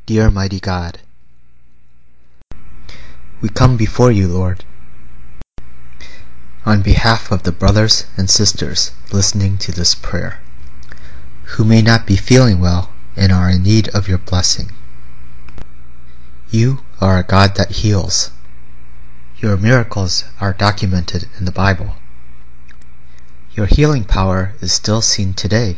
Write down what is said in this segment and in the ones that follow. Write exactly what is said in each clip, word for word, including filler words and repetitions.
Dear mighty God, we come before you, Lord, on behalf of the brothers and sisters listening to this prayer, who may not be feeling well and are in need of your blessing. You are a God that heals. Your miracles are documented in the Bible. Your healing power is still seen today.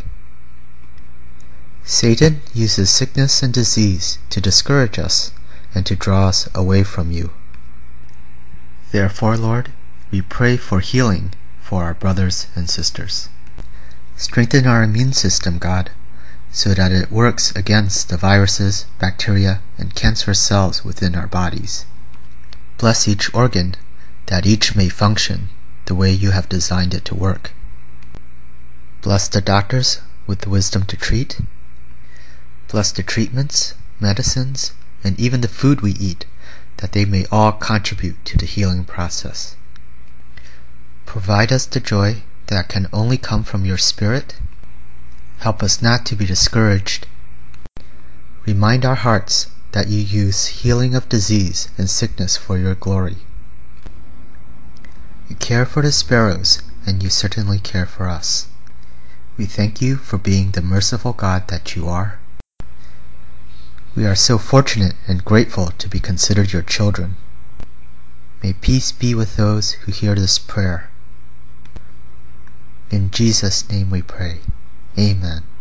Satan uses sickness and disease to discourage us and to draw us away from you. Therefore, Lord, we pray for healing for our brothers and sisters. Strengthen our immune system, God, so that it works against the viruses, bacteria, and cancerous cells within our bodies. Bless each organ, that each may function the way you have designed it to work. Bless the doctors with the wisdom to treat. Bless the treatments, medicines, and even the food we eat, that they may all contribute to the healing process. Provide us the joy that can only come from your Spirit. Help us not to be discouraged. Remind our hearts that you use healing of disease and sickness for your glory. You care for the sparrows, and you certainly care for us. We thank you for being the merciful God that you are. We are so fortunate and grateful to be considered your children. May peace be with those who hear this prayer. In Jesus' name we pray. Amen.